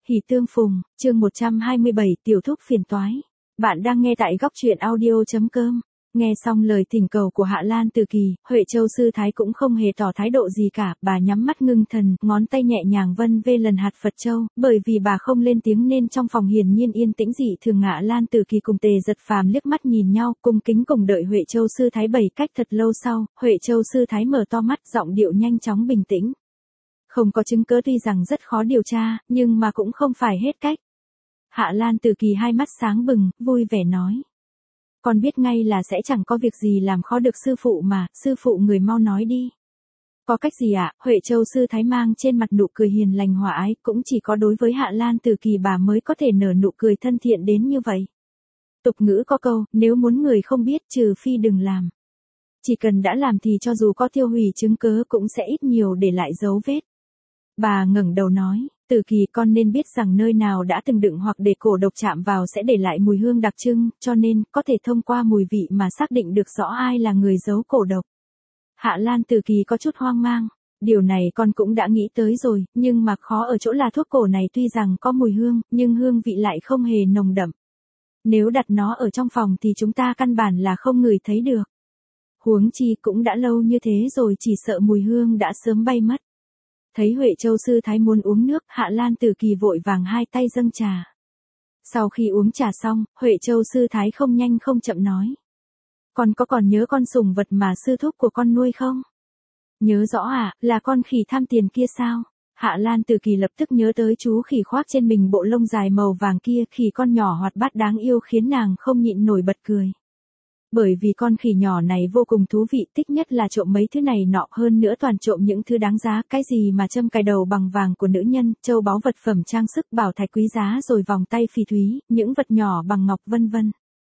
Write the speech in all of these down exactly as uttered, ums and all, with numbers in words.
Hỉ tương phùng, chương một trăm hai mươi bảy, tiểu thúc phiền toái. Bạn đang nghe tại góc truyện audio.com. Nghe xong lời thỉnh cầu của Hạ Lan Từ Kỳ, Huệ Châu sư thái cũng không hề tỏ thái độ gì cả, bà nhắm mắt ngưng thần, ngón tay nhẹ nhàng vân vê lần hạt Phật châu, bởi vì bà không lên tiếng nên trong phòng hiển nhiên yên tĩnh dị thường. Hạ Lan Từ Kỳ cùng Tề Giật Phàm liếc mắt nhìn nhau, cung kính cùng đợi Huệ Châu sư thái bày cách. Thật lâu sau, Huệ Châu sư thái mở to mắt, giọng điệu nhanh chóng bình tĩnh. Không có chứng cứ tuy rằng rất khó điều tra, nhưng mà cũng không phải hết cách. Hạ Lan Từ Kỳ hai mắt sáng bừng, vui vẻ nói. Con biết ngay là sẽ chẳng có việc gì làm khó được sư phụ mà, sư phụ người mau nói đi. Có cách gì ạ? Huệ Châu sư thái mang trên mặt nụ cười hiền lành hòa ái, cũng chỉ có đối với Hạ Lan Từ Kỳ bà mới có thể nở nụ cười thân thiện đến như vậy. Tục ngữ có câu, nếu muốn người không biết trừ phi đừng làm. Chỉ cần đã làm thì cho dù có tiêu hủy chứng cứ cũng sẽ ít nhiều để lại dấu vết. Bà ngẩng đầu nói, Từ Kỳ con nên biết rằng nơi nào đã từng đựng hoặc để cổ độc chạm vào sẽ để lại mùi hương đặc trưng, cho nên có thể thông qua mùi vị mà xác định được rõ ai là người giấu cổ độc. Hạ Lan Từ Kỳ có chút hoang mang, điều này con cũng đã nghĩ tới rồi, nhưng mà khó ở chỗ là thuốc cổ này tuy rằng có mùi hương, nhưng hương vị lại không hề nồng đậm. Nếu đặt nó ở trong phòng thì chúng ta căn bản là không ngửi thấy được. Huống chi cũng đã lâu như thế rồi, chỉ sợ mùi hương đã sớm bay mất. Thấy Huệ Châu sư thái muốn uống nước, Hạ Lan Từ Kỳ vội vàng hai tay dâng trà. Sau khi uống trà xong, Huệ Châu sư thái không nhanh không chậm nói. Con có còn nhớ con sủng vật mà sư thúc của con nuôi không? Nhớ rõ à, là con khỉ tham tiền kia sao? Hạ Lan Từ Kỳ lập tức nhớ tới chú khỉ khoác trên mình bộ lông dài màu vàng kia, khỉ con nhỏ hoạt bát đáng yêu khiến nàng không nhịn nổi bật cười. Bởi vì con khỉ nhỏ này vô cùng thú vị, thích nhất là trộm mấy thứ này nọ, hơn nữa toàn trộm những thứ đáng giá, cái gì mà châm cài đầu bằng vàng của nữ nhân, châu báu vật phẩm trang sức bảo thạch quý giá, rồi vòng tay phỉ thúy, những vật nhỏ bằng ngọc vân vân.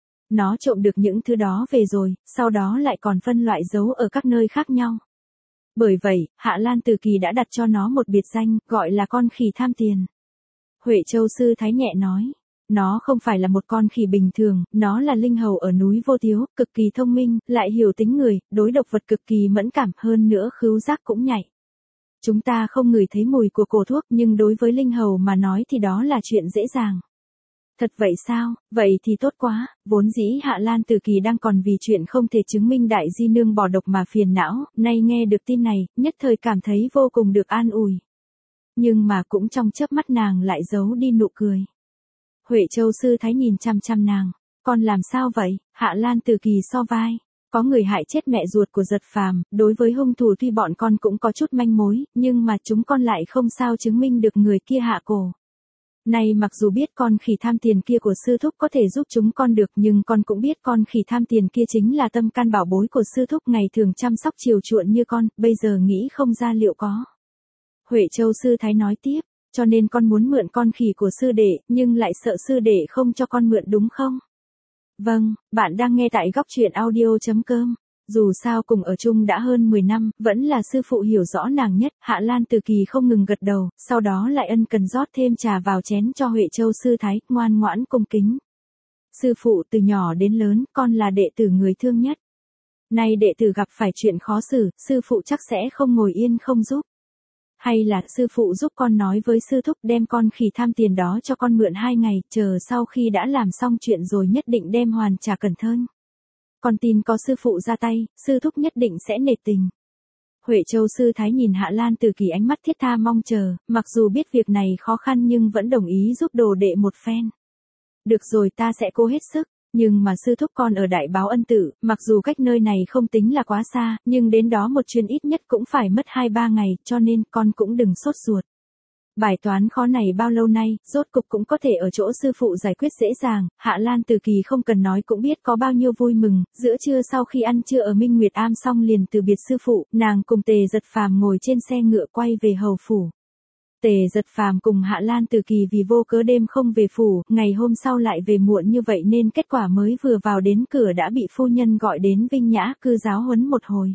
Nó trộm được những thứ đó về rồi, sau đó lại còn phân loại giấu ở các nơi khác nhau. Bởi vậy, Hạ Lan Từ Kỳ đã đặt cho nó một biệt danh, gọi là con khỉ tham tiền. Huệ Châu sư thái nhẹ nói. Nó không phải là một con khỉ bình thường, nó là linh hầu ở núi Vô Tiếu, cực kỳ thông minh, lại hiểu tính người, đối độc vật cực kỳ mẫn cảm, hơn nữa khứu giác cũng nhạy. Chúng ta không ngửi thấy mùi của cổ thuốc, nhưng đối với linh hầu mà nói thì đó là chuyện dễ dàng. Thật vậy sao? Vậy thì tốt quá. Vốn dĩ Hạ Lan Từ Kỳ đang còn vì chuyện không thể chứng minh đại di nương bỏ độc mà phiền não, nay nghe được tin này, nhất thời cảm thấy vô cùng được an ủi. Nhưng mà cũng trong chớp mắt nàng lại giấu đi nụ cười. Huệ Châu sư thái nhìn chăm chăm nàng, con làm sao vậy? Hạ Lan Từ Kỳ so vai, có người hại chết mẹ ruột của Giật Phàm, đối với hung thủ tuy bọn con cũng có chút manh mối, nhưng mà chúng con lại không sao chứng minh được người kia hạ cổ. Này mặc dù biết con khỉ tham tiền kia của sư thúc có thể giúp chúng con được, nhưng con cũng biết con khỉ tham tiền kia chính là tâm can bảo bối của sư thúc ngày thường chăm sóc chiều chuộng như con, bây giờ nghĩ không ra liệu có. Huệ Châu sư thái nói tiếp. Cho nên con muốn mượn con khỉ của sư đệ, nhưng lại sợ sư đệ không cho con mượn đúng không? Vâng, bạn đang nghe tại góc truyện audio.com. Dù sao cùng ở chung đã hơn mười năm, vẫn là sư phụ hiểu rõ nàng nhất. Hạ Lan Từ Kỳ không ngừng gật đầu, sau đó lại ân cần rót thêm trà vào chén cho Huệ Châu sư thái, ngoan ngoãn cung kính. Sư phụ, từ nhỏ đến lớn, con là đệ tử người thương nhất. Nay đệ tử gặp phải chuyện khó xử, sư phụ chắc sẽ không ngồi yên không giúp. Hay là sư phụ giúp con nói với sư thúc đem con khỉ tham tiền đó cho con mượn hai ngày, chờ sau khi đã làm xong chuyện rồi nhất định đem hoàn trả cẩn thận. Con tin có sư phụ ra tay, sư thúc nhất định sẽ nể tình. Huệ Châu sư thái nhìn Hạ Lan Từ Kỳ ánh mắt thiết tha mong chờ, mặc dù biết việc này khó khăn nhưng vẫn đồng ý giúp đồ đệ một phen. Được rồi, ta sẽ cố hết sức. Nhưng mà sư thúc con ở Đại Báo Ân Tự, mặc dù cách nơi này không tính là quá xa, nhưng đến đó một chuyến ít nhất cũng phải mất hai ba ngày, cho nên con cũng đừng sốt ruột. Bài toán khó này bao lâu nay, rốt cục cũng có thể ở chỗ sư phụ giải quyết dễ dàng. Hạ Lan Từ Kỳ không cần nói cũng biết có bao nhiêu vui mừng. Giữa trưa sau khi ăn trưa ở Minh Nguyệt Am xong liền từ biệt sư phụ, nàng cùng Tề Giật Phàm ngồi trên xe ngựa quay về hầu phủ. Tề Giật Phàm cùng Hạ Lan Từ Kỳ vì vô cớ đêm không về phủ, ngày hôm sau lại về muộn như vậy nên kết quả mới vừa vào đến cửa đã bị phu nhân gọi đến Vinh Nhã cư giáo huấn một hồi.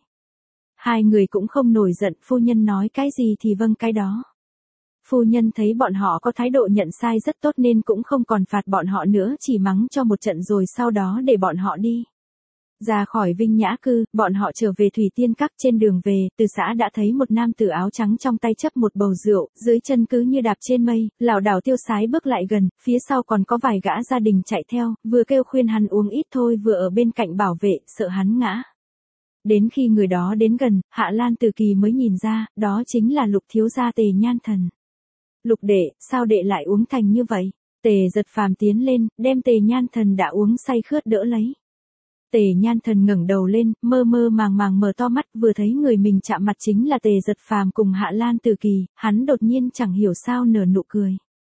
Hai người cũng không nổi giận, phu nhân nói cái gì thì vâng cái đó. Phu nhân thấy bọn họ có thái độ nhận sai rất tốt nên cũng không còn phạt bọn họ nữa, chỉ mắng cho một trận rồi sau đó để bọn họ đi. Ra khỏi Vinh Nhã Cư, bọn họ trở về Thủy Tiên Các. Trên đường về, Từ Xã đã thấy một nam tử áo trắng trong tay chấp một bầu rượu, dưới chân cứ như đạp trên mây, lảo đảo tiêu sái bước lại gần, phía sau còn có vài gã gia đình chạy theo, vừa kêu khuyên hắn uống ít thôi vừa ở bên cạnh bảo vệ, sợ hắn ngã. Đến khi người đó đến gần, Hạ Lan Từ Kỳ mới nhìn ra, đó chính là Lục thiếu gia Tề Nhan Thần. Lục đệ, sao đệ lại uống thành như vậy? Tề Giật Phàm tiến lên, đem Tề Nhan Thần đã uống say khướt đỡ lấy. Tề Nhan Thần ngẩng đầu lên, mơ mơ màng màng mở to mắt, vừa thấy người mình chạm mặt chính là Tề Giật Phàm cùng Hạ Lan Từ Kỳ, hắn đột nhiên chẳng hiểu sao nở nụ cười.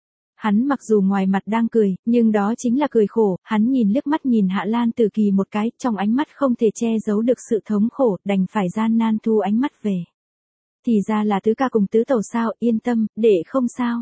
Hắn mặc dù ngoài mặt đang cười, nhưng đó chính là cười khổ, hắn nhìn liếc mắt nhìn Hạ Lan Từ Kỳ một cái, trong ánh mắt không thể che giấu được sự thống khổ, đành phải gian nan thu ánh mắt về. Thì ra là tứ ca cùng tứ tẩu sao, yên tâm, đệ không sao.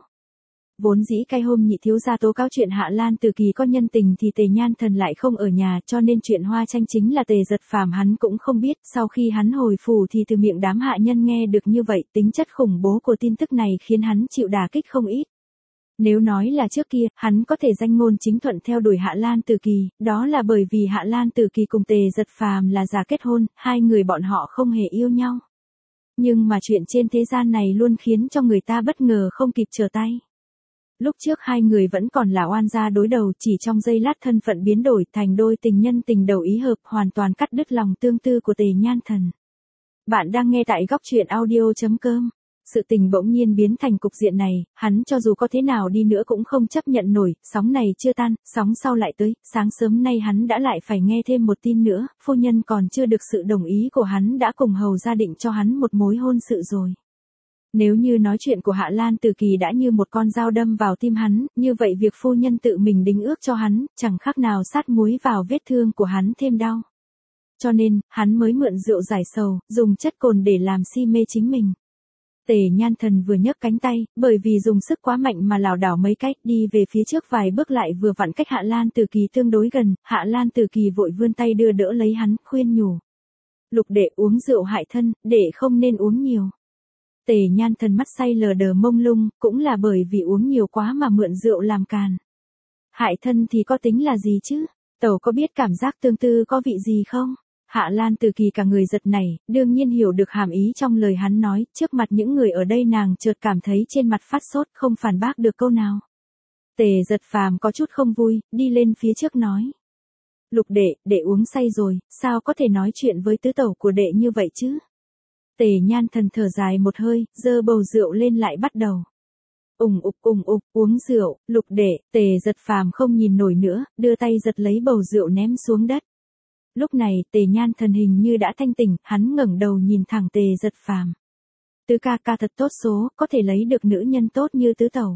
Vốn dĩ cái hôm nhị thiếu gia tố cáo chuyện Hạ Lan Từ Kỳ có nhân tình thì Tề Nhan Thần lại không ở nhà, cho nên chuyện hoa tranh chính là Tề Giật Phàm hắn cũng không biết, sau khi hắn hồi phủ thì từ miệng đám hạ nhân nghe được như vậy, tính chất khủng bố của tin tức này khiến hắn chịu đả kích không ít. Nếu nói là trước kia, hắn có thể danh ngôn chính thuận theo đuổi Hạ Lan Từ Kỳ, đó là bởi vì Hạ Lan Từ Kỳ cùng Tề Giật Phàm là giả kết hôn, hai người bọn họ không hề yêu nhau. Nhưng mà chuyện trên thế gian này luôn khiến cho người ta bất ngờ không kịp trở tay. Lúc trước hai người vẫn còn là oan gia đối đầu, chỉ trong giây lát thân phận biến đổi thành đôi tình nhân tình đầu ý hợp, hoàn toàn cắt đứt lòng tương tư của Tề Nhan Thần. Bạn đang nghe tại góc truyện audio chấm com. Sự tình bỗng nhiên biến thành cục diện này, hắn cho dù có thế nào đi nữa cũng không chấp nhận nổi, sóng này chưa tan, sóng sau lại tới, sáng sớm nay hắn đã lại phải nghe thêm một tin nữa, phu nhân còn chưa được sự đồng ý của hắn đã cùng hầu gia định cho hắn một mối hôn sự rồi. Nếu như nói chuyện của Hạ Lan Từ Kỳ đã như một con dao đâm vào tim hắn, như vậy việc phu nhân tự mình đính ước cho hắn, chẳng khác nào sát muối vào vết thương của hắn thêm đau. Cho nên, hắn mới mượn rượu giải sầu, dùng chất cồn để làm si mê chính mình. Tề Nhan Thần vừa nhấc cánh tay, bởi vì dùng sức quá mạnh mà lảo đảo mấy cách đi về phía trước vài bước lại vừa vặn cách Hạ Lan Từ Kỳ tương đối gần, Hạ Lan Từ Kỳ vội vươn tay đưa đỡ lấy hắn, khuyên nhủ. Lục đệ uống rượu hại thân, đệ không nên uống nhiều. Tề Nhan Thần mắt say lờ đờ mông lung, cũng là bởi vì uống nhiều quá mà mượn rượu làm càn. Hại thân thì có tính là gì chứ? Tẩu có biết cảm giác tương tư có vị gì không? Hạ Lan Từ Kỳ cả người giật nảy, đương nhiên hiểu được hàm ý trong lời hắn nói, trước mặt những người ở đây nàng chợt cảm thấy trên mặt phát sốt, không phản bác được câu nào. Tề Giật Phàm có chút không vui, đi lên phía trước nói. Lục đệ, đệ uống say rồi, sao có thể nói chuyện với tứ tẩu của đệ như vậy chứ? Tề Nhan Thần thở dài một hơi, giơ bầu rượu lên lại bắt đầu. Ùng ục ùng ục, uống rượu, lục đệ, Tề Giật Phàm không nhìn nổi nữa, đưa tay giật lấy bầu rượu ném xuống đất. Lúc này, Tề Nhan Thần hình như đã thanh tỉnh, hắn ngẩng đầu nhìn thẳng Tề Giật Phàm. Tứ ca ca thật tốt số, có thể lấy được nữ nhân tốt như tứ tẩu.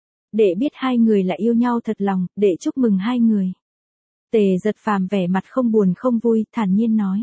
Đệ biết hai người là yêu nhau thật lòng, đệ chúc mừng hai người. Tề Giật Phàm vẻ mặt không buồn không vui, thản nhiên nói.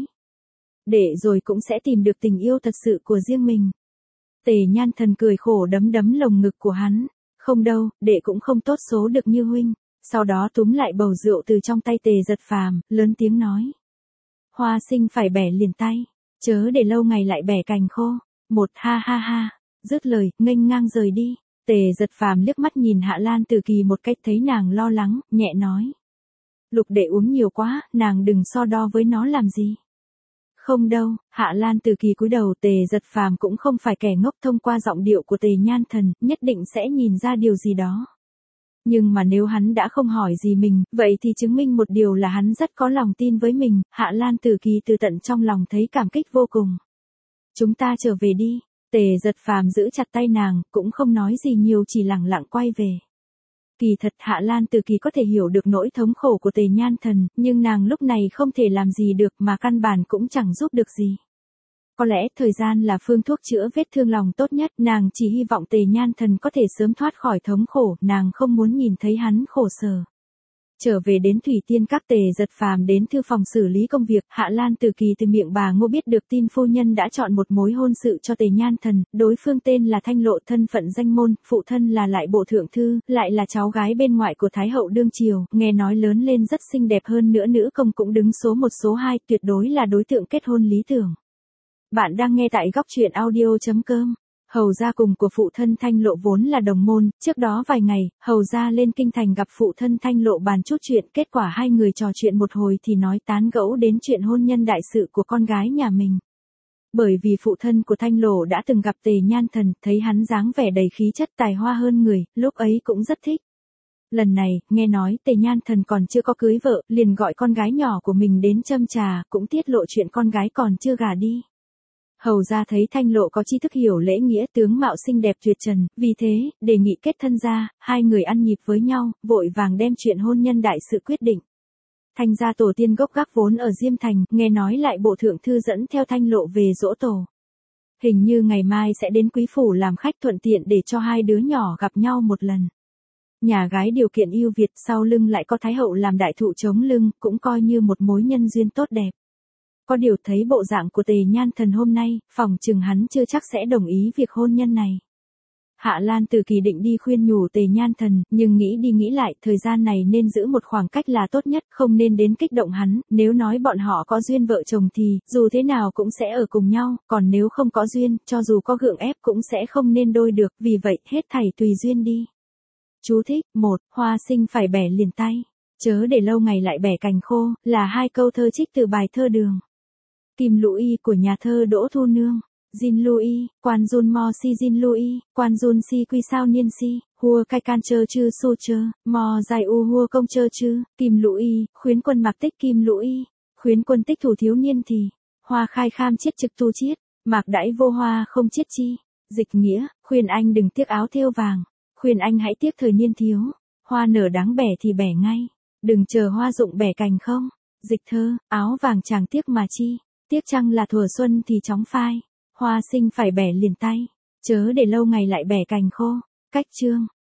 Đệ rồi cũng sẽ tìm được tình yêu thật sự của riêng mình. Tề Nhan Thần cười khổ đấm đấm lồng ngực của hắn. Không đâu, đệ cũng không tốt số được như huynh. Sau đó túm lại bầu rượu từ trong tay Tề Giật Phàm, lớn tiếng nói. Hoa sinh phải bẻ liền tay, chớ để lâu ngày lại bẻ cành khô. Một ha ha ha, dứt lời, nghênh ngang rời đi. Tề Giật Phàm liếc mắt nhìn Hạ Lan Từ Kỳ một cách thấy nàng lo lắng, nhẹ nói. Lục đệ uống nhiều quá, nàng đừng so đo với nó làm gì. Không đâu, Hạ Lan Từ Kỳ cúi đầu, Tề Giật Phàm cũng không phải kẻ ngốc, thông qua giọng điệu của Tề Nhan Thần, nhất định sẽ nhìn ra điều gì đó. Nhưng mà nếu hắn đã không hỏi gì mình, vậy thì chứng minh một điều là hắn rất có lòng tin với mình, Hạ Lan Từ Kỳ từ tận trong lòng thấy cảm kích vô cùng. Chúng ta trở về đi, Tề Giật Phàm giữ chặt tay nàng, cũng không nói gì nhiều chỉ lặng lặng quay về. Kỳ thật Hạ Lan Từ Kỳ có thể hiểu được nỗi thống khổ của Tề Nhan Thần, nhưng nàng lúc này không thể làm gì được mà căn bản cũng chẳng giúp được gì. Có lẽ thời gian là phương thuốc chữa vết thương lòng tốt nhất, nàng chỉ hy vọng Tề Nhan Thần có thể sớm thoát khỏi thống khổ, nàng không muốn nhìn thấy hắn khổ sở. Trở về đến Thủy Tiên Các, Tề Giật Phàm đến thư phòng xử lý công việc, Hạ Lan Từ Kỳ từ miệng bà Ngô biết được tin phu nhân đã chọn một mối hôn sự cho Tề Nhan Thần, đối phương tên là Thanh Lộ, thân phận danh môn, phụ thân là lại bộ thượng thư, lại là cháu gái bên ngoại của Thái hậu đương triều, nghe nói lớn lên rất xinh đẹp, hơn nữa nữ công cũng đứng số một số hai, tuyệt đối là đối tượng kết hôn lý tưởng. Bạn đang nghe tại góc truyện audio chấm com. Hầu gia cùng của phụ thân Thanh Lộ vốn là đồng môn, trước đó vài ngày, Hầu gia lên kinh thành gặp phụ thân Thanh Lộ bàn chút chuyện, kết quả hai người trò chuyện một hồi thì nói tán gẫu đến chuyện hôn nhân đại sự của con gái nhà mình. Bởi vì phụ thân của Thanh Lộ đã từng gặp Tề Nhan Thần, thấy hắn dáng vẻ đầy khí chất tài hoa hơn người, lúc ấy cũng rất thích. Lần này, nghe nói Tề Nhan Thần còn chưa có cưới vợ, liền gọi con gái nhỏ của mình đến châm trà, cũng tiết lộ chuyện con gái còn chưa gả đi. Hầu gia thấy Thanh Lộ có tri thức hiểu lễ nghĩa, tướng mạo xinh đẹp tuyệt trần, vì thế, đề nghị kết thân ra, hai người ăn nhịp với nhau, vội vàng đem chuyện hôn nhân đại sự quyết định. Thanh gia tổ tiên gốc gác vốn ở Diêm Thành, nghe nói lại bộ thượng thư dẫn theo Thanh Lộ về giỗ tổ. Hình như ngày mai sẽ đến quý phủ làm khách, thuận tiện để cho hai đứa nhỏ gặp nhau một lần. Nhà gái điều kiện ưu việt, sau lưng lại có Thái hậu làm đại thụ chống lưng, cũng coi như một mối nhân duyên tốt đẹp. Có điều thấy bộ dạng của Tề Nhan Thần hôm nay, phòng chừng hắn chưa chắc sẽ đồng ý việc hôn nhân này. Hạ Lan Từ Kỳ định đi khuyên nhủ Tề Nhan Thần, nhưng nghĩ đi nghĩ lại, thời gian này nên giữ một khoảng cách là tốt nhất, không nên đến kích động hắn, nếu nói bọn họ có duyên vợ chồng thì, dù thế nào cũng sẽ ở cùng nhau, còn nếu không có duyên, cho dù có gượng ép cũng sẽ không nên đôi được, vì vậy, hết thảy tùy duyên đi. Chú thích, một, hoa sinh phải bẻ liền tay, chớ để lâu ngày lại bẻ cành khô, là hai câu thơ trích từ bài thơ Đường Kim Lũ Y của nhà thơ Đỗ Thu Nương. Jin Louis, quan Jun Mo Si Jin Louis, quan Jun Si Quy Sao Niên Si, Hua Cai Can Chơ Chư Su Chơ, Mo Dài U Hua Công Chơ Chư, Kim Louis, khuyến quân mặc tích Kim Louis, khuyến quân tích thủ thiếu niên thì, hoa khai kham chiết trực tu chiết, mạc đãi vô hoa không chiết chi, dịch nghĩa, khuyên anh đừng tiếc áo thêu vàng, khuyên anh hãy tiếc thời niên thiếu, hoa nở đáng bẻ thì bẻ ngay, đừng chờ hoa rụng bẻ cành không, dịch thơ, áo vàng chàng tiếc mà chi, tiếc chăng là thuở xuân thì chóng phai. Hoa sinh phải bẻ liền tay, chớ để lâu ngày lại bẻ cành khô. Cách chương